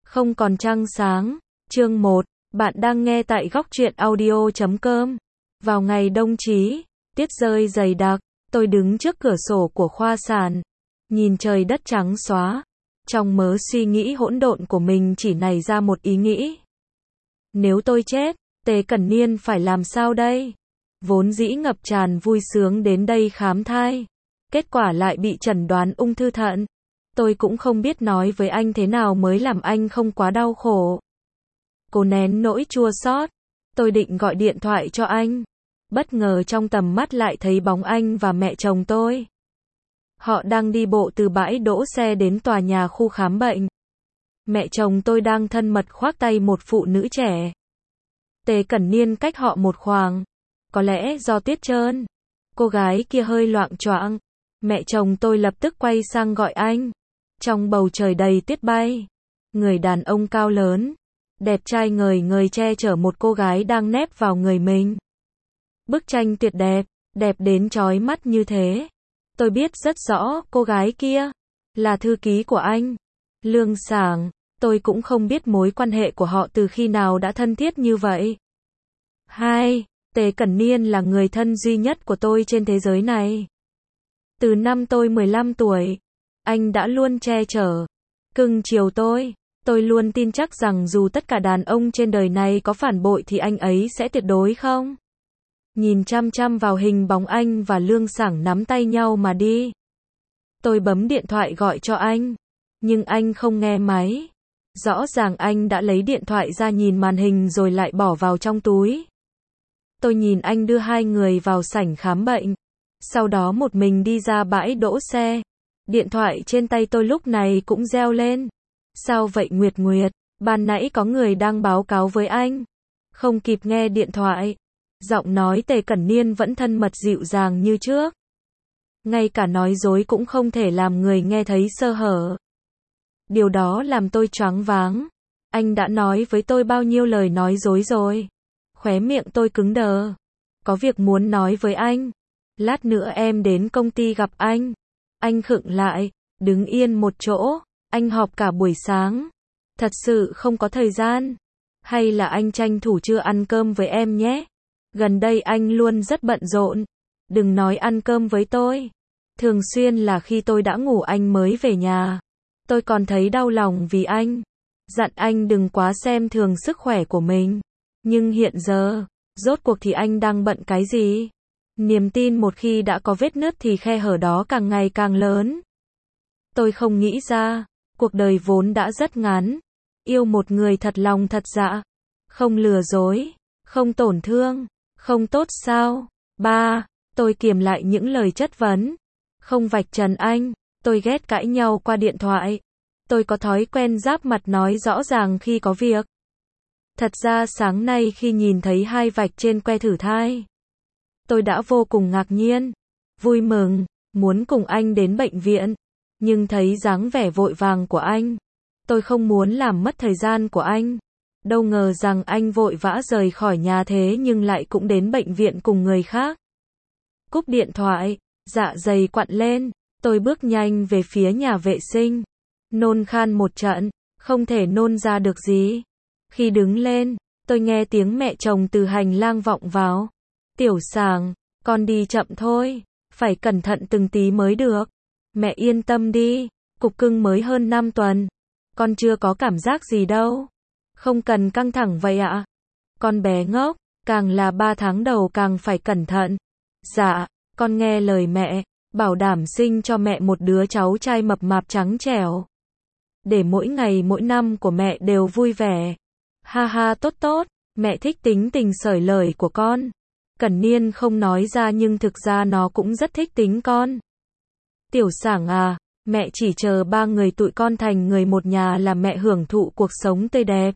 Không còn trăng sáng. Chương 1. Bạn đang nghe tại góc truyện audio.com. Vào ngày đông chí, tiết rơi dày đặc, tôi đứng trước cửa sổ của khoa sản, nhìn trời đất trắng xóa. Trong mớ suy nghĩ hỗn độn của mình chỉ nảy ra một ý nghĩ. Nếu tôi chết, Tề Cẩn Niên phải làm sao đây? Vốn dĩ ngập tràn vui sướng đến đây khám thai, kết quả lại bị chẩn đoán ung thư thận. Tôi cũng không biết nói với anh thế nào mới làm anh không quá đau khổ. Cố nén nỗi chua xót, tôi định gọi điện thoại cho anh. Bất ngờ trong tầm mắt lại thấy bóng anh và mẹ chồng tôi. Họ đang đi bộ từ bãi đỗ xe đến tòa nhà khu khám bệnh. Mẹ chồng tôi đang thân mật khoác tay một phụ nữ trẻ. Tề Cẩn Niên cách họ một khoảng. Có lẽ do tiết trơn, cô gái kia hơi loạng choạng. Mẹ chồng tôi lập tức quay sang gọi anh. Trong bầu trời đầy tuyết bay, người đàn ông cao lớn, đẹp trai ngời ngời che chở một cô gái đang nép vào người mình. Bức tranh tuyệt đẹp, đẹp đến chói mắt như thế. Tôi biết rất rõ cô gái kia là thư ký của anh, Lương Sảng. Tôi cũng không biết mối quan hệ của họ từ khi nào đã thân thiết như vậy. 2. Tề Cẩn Niên là người thân duy nhất của tôi trên thế giới này. Từ năm tôi 15 tuổi, anh đã luôn che chở, cưng chiều tôi. Tôi luôn tin chắc rằng dù tất cả đàn ông trên đời này có phản bội thì anh ấy sẽ tuyệt đối không. Nhìn chăm chăm vào hình bóng anh và Lương Sảng nắm tay nhau mà đi. Tôi bấm điện thoại gọi cho anh, nhưng anh không nghe máy. Rõ ràng anh đã lấy điện thoại ra nhìn màn hình rồi lại bỏ vào trong túi. Tôi nhìn anh đưa hai người vào sảnh khám bệnh, sau đó một mình đi ra bãi đỗ xe. Điện thoại trên tay tôi lúc này cũng reo lên. Sao vậy Nguyệt Nguyệt? Ban nãy có người đang báo cáo với anh. Không kịp nghe điện thoại. Giọng nói Tề Cẩn Niên vẫn thân mật dịu dàng như trước. Ngay cả nói dối cũng không thể làm người nghe thấy sơ hở. Điều đó làm tôi choáng váng. Anh đã nói với tôi bao nhiêu lời nói dối rồi. Khóe miệng tôi cứng đờ. Có việc muốn nói với anh. Lát nữa em đến công ty gặp anh. Anh khựng lại, đứng yên một chỗ. Anh họp cả buổi sáng. Thật sự không có thời gian. Hay là anh tranh thủ trưa ăn cơm với em nhé. Gần đây anh luôn rất bận rộn. Đừng nói ăn cơm với tôi. Thường xuyên là khi tôi đã ngủ anh mới về nhà. Tôi còn thấy đau lòng vì anh. Dặn anh đừng quá xem thường sức khỏe của mình. Nhưng hiện giờ, rốt cuộc thì anh đang bận cái gì? Niềm tin một khi đã có vết nứt thì khe hở đó càng ngày càng lớn. Tôi không nghĩ ra, cuộc đời vốn đã rất ngắn. Yêu một người thật lòng thật dạ. Không lừa dối, không tổn thương, không tốt sao? 3. Tôi kiềm lại những lời chất vấn. Không vạch trần anh, tôi ghét cãi nhau qua điện thoại. Tôi có thói quen giáp mặt nói rõ ràng khi có việc. Thật ra sáng nay khi nhìn thấy hai vạch trên que thử thai, tôi đã vô cùng ngạc nhiên, vui mừng, muốn cùng anh đến bệnh viện. Nhưng thấy dáng vẻ vội vàng của anh, tôi không muốn làm mất thời gian của anh. Đâu ngờ rằng anh vội vã rời khỏi nhà thế nhưng lại cũng đến bệnh viện cùng người khác. Cúp điện thoại, dạ dày quặn lên, tôi bước nhanh về phía nhà vệ sinh. Nôn khan một trận, không thể nôn ra được gì. Khi đứng lên, tôi nghe tiếng mẹ chồng từ hành lang vọng vào. Tiểu Sảng, con đi chậm thôi, phải cẩn thận từng tí mới được. Mẹ yên tâm đi, cục cưng mới hơn 5 tuần. Con chưa có cảm giác gì đâu. Không cần căng thẳng vậy ạ. Con bé ngốc, càng là 3 tháng đầu càng phải cẩn thận. Dạ, con nghe lời mẹ, bảo đảm sinh cho mẹ một đứa cháu trai mập mạp trắng trẻo. Để mỗi ngày mỗi năm của mẹ đều vui vẻ. Ha ha tốt tốt, mẹ thích tính tình xởi lởi của con. Cẩn Niên không nói ra nhưng thực ra nó cũng rất thích tính con. Tiểu Sảng à, mẹ chỉ chờ 3 người tụi con thành người một nhà là mẹ hưởng thụ cuộc sống tươi đẹp.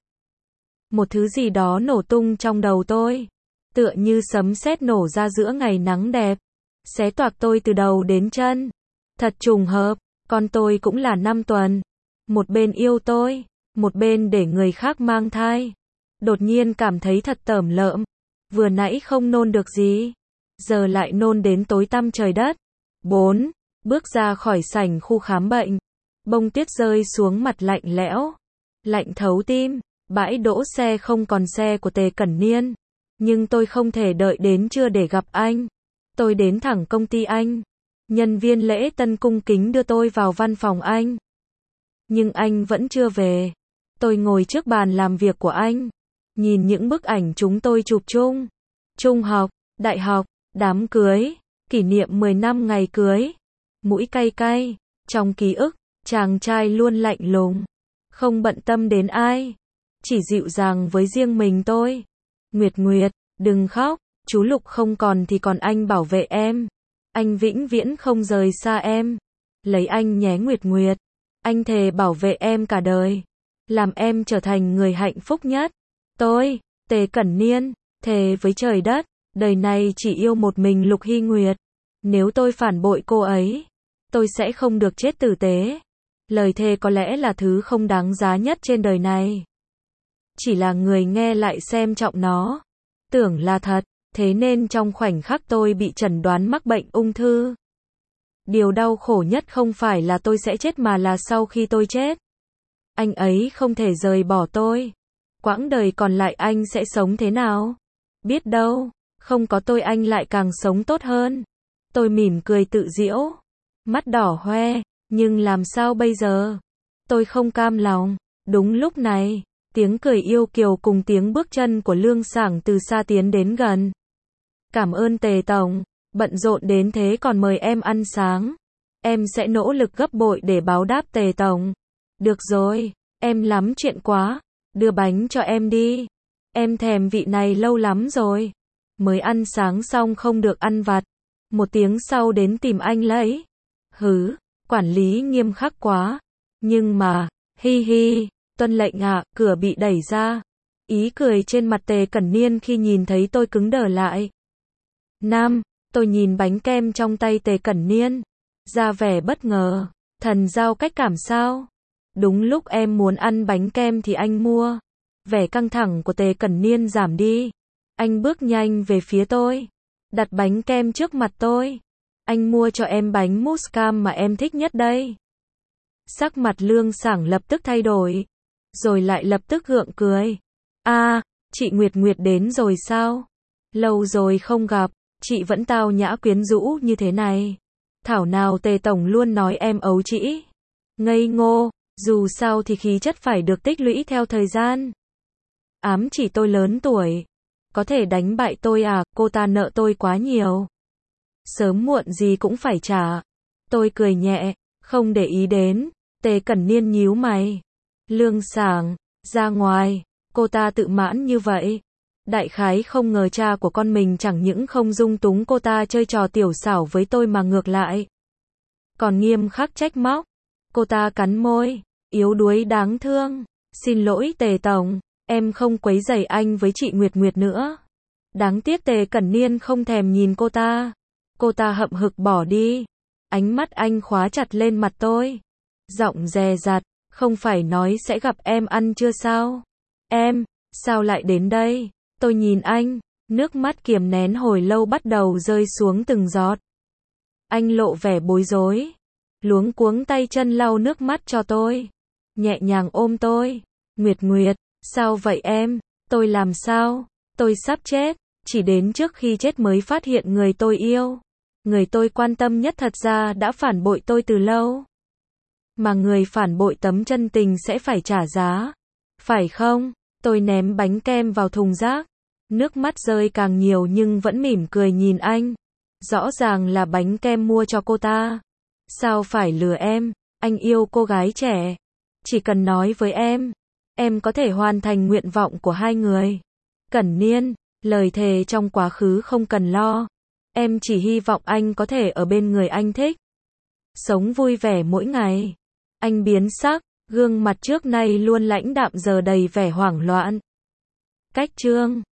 Một thứ gì đó nổ tung trong đầu tôi, tựa như sấm sét nổ ra giữa ngày nắng đẹp, xé toạc tôi từ đầu đến chân. Thật trùng hợp, con tôi cũng là 5 tuần. Một bên yêu tôi, một bên để người khác mang thai. Đột nhiên cảm thấy thật tởm lợm. Vừa nãy không nôn được gì, giờ lại nôn đến tối tăm trời đất. 4. Bước ra khỏi sảnh khu khám bệnh, bông tuyết rơi xuống mặt lạnh lẽo. Lạnh thấu tim, bãi đỗ xe không còn xe của Tề Cẩn Niên. Nhưng tôi không thể đợi đến trưa để gặp anh. Tôi đến thẳng công ty anh. Nhân viên lễ tân cung kính đưa tôi vào văn phòng anh. Nhưng anh vẫn chưa về. Tôi ngồi trước bàn làm việc của anh. Nhìn những bức ảnh chúng tôi chụp chung. Trung học, đại học, đám cưới, kỷ niệm 10 năm ngày cưới. Mũi cay cay. Trong ký ức, chàng trai luôn lạnh lùng. Không bận tâm đến ai. Chỉ dịu dàng với riêng mình tôi. Nguyệt Nguyệt, đừng khóc. Chú Lục không còn thì còn anh bảo vệ em. Anh vĩnh viễn không rời xa em. Lấy anh nhé Nguyệt Nguyệt. Anh thề bảo vệ em cả đời. Làm em trở thành người hạnh phúc nhất. Tôi, Tề Cẩn Niên, thề với trời đất, đời này chỉ yêu một mình Lục Hy Nguyệt. Nếu tôi phản bội cô ấy, tôi sẽ không được chết tử tế. Lời thề có lẽ là thứ không đáng giá nhất trên đời này. Chỉ là người nghe lại xem trọng nó. Tưởng là thật, thế nên trong khoảnh khắc tôi bị chẩn đoán mắc bệnh ung thư. Điều đau khổ nhất không phải là tôi sẽ chết mà là sau khi tôi chết. Anh ấy không thể rời bỏ tôi. Quãng đời còn lại anh sẽ sống thế nào? Biết đâu, không có tôi anh lại càng sống tốt hơn. Tôi mỉm cười tự giễu. Mắt đỏ hoe, nhưng làm sao bây giờ? Tôi không cam lòng. Đúng lúc này, tiếng cười yêu kiều cùng tiếng bước chân của Lương Sảng từ xa tiến đến gần. Cảm ơn Tề Tổng, bận rộn đến thế còn mời em ăn sáng. Em sẽ nỗ lực gấp bội để báo đáp Tề Tổng. Được rồi, em lắm chuyện quá. Đưa bánh cho em đi. Em thèm vị này lâu lắm rồi. Mới ăn sáng xong không được ăn vặt. Một tiếng sau đến tìm anh lấy. Hứ, quản lý nghiêm khắc quá. Nhưng mà, hi hi, tuân lệnh ạ, cửa bị đẩy ra. Ý cười trên mặt Tề Cẩn Niên khi nhìn thấy tôi cứng đờ lại. Nam, tôi nhìn bánh kem trong tay Tề Cẩn Niên. Ra vẻ bất ngờ. Thần giao cách cảm sao? Đúng lúc em muốn ăn bánh kem thì anh mua. Vẻ căng thẳng của Tề Cẩn Niên giảm đi. Anh bước nhanh về phía tôi. Đặt bánh kem trước mặt tôi. Anh mua cho em bánh mousse cam mà em thích nhất đây. Sắc mặt Lương Sảng lập tức thay đổi. Rồi lại lập tức gượng cười. À, chị Nguyệt Nguyệt đến rồi sao? Lâu rồi không gặp, chị vẫn tao nhã quyến rũ như thế này. Thảo nào Tề Tổng luôn nói em ấu trĩ. Ngây ngô. Dù sao thì khí chất phải được tích lũy theo thời gian. Ám chỉ tôi lớn tuổi. Có thể đánh bại tôi à, cô ta nợ tôi quá nhiều. Sớm muộn gì cũng phải trả. Tôi cười nhẹ, không để ý đến. Tề Cẩn Niên nhíu mày. Lương Sảng, ra ngoài. Cô ta tự mãn như vậy. Đại khái không ngờ cha của con mình chẳng những không dung túng cô ta chơi trò tiểu xảo với tôi mà ngược lại. Còn nghiêm khắc trách móc. Cô ta cắn môi, yếu đuối đáng thương. Xin lỗi Tề Tổng, em không quấy rầy anh với chị Nguyệt Nguyệt nữa. Đáng tiếc Tề Cẩn Niên không thèm nhìn cô ta. Cô ta hậm hực bỏ đi. Ánh mắt anh khóa chặt lên mặt tôi. Giọng dè dặt, không phải nói sẽ gặp em ăn trưa sao? Em, sao lại đến đây? Tôi nhìn anh, nước mắt kiềm nén hồi lâu bắt đầu rơi xuống từng giọt. Anh lộ vẻ bối rối. Luống cuống tay chân lau nước mắt cho tôi. Nhẹ nhàng ôm tôi. Nguyệt Nguyệt, sao vậy em? Tôi làm sao? Tôi sắp chết. Chỉ đến trước khi chết mới phát hiện người tôi yêu. Người tôi quan tâm nhất thật ra đã phản bội tôi từ lâu. Mà người phản bội tấm chân tình sẽ phải trả giá. Phải không? Tôi ném bánh kem vào thùng rác. Nước mắt rơi càng nhiều nhưng vẫn mỉm cười nhìn anh. Rõ ràng là bánh kem mua cho cô ta. Sao phải lừa em? Anh yêu cô gái trẻ. Chỉ cần nói với em có thể hoàn thành nguyện vọng của hai người. Cẩn Niên, lời thề trong quá khứ không cần lo. Em chỉ hy vọng anh có thể ở bên người anh thích. Sống vui vẻ mỗi ngày. Anh biến sắc, gương mặt trước nay luôn lãnh đạm giờ đầy vẻ hoảng loạn. Cách chương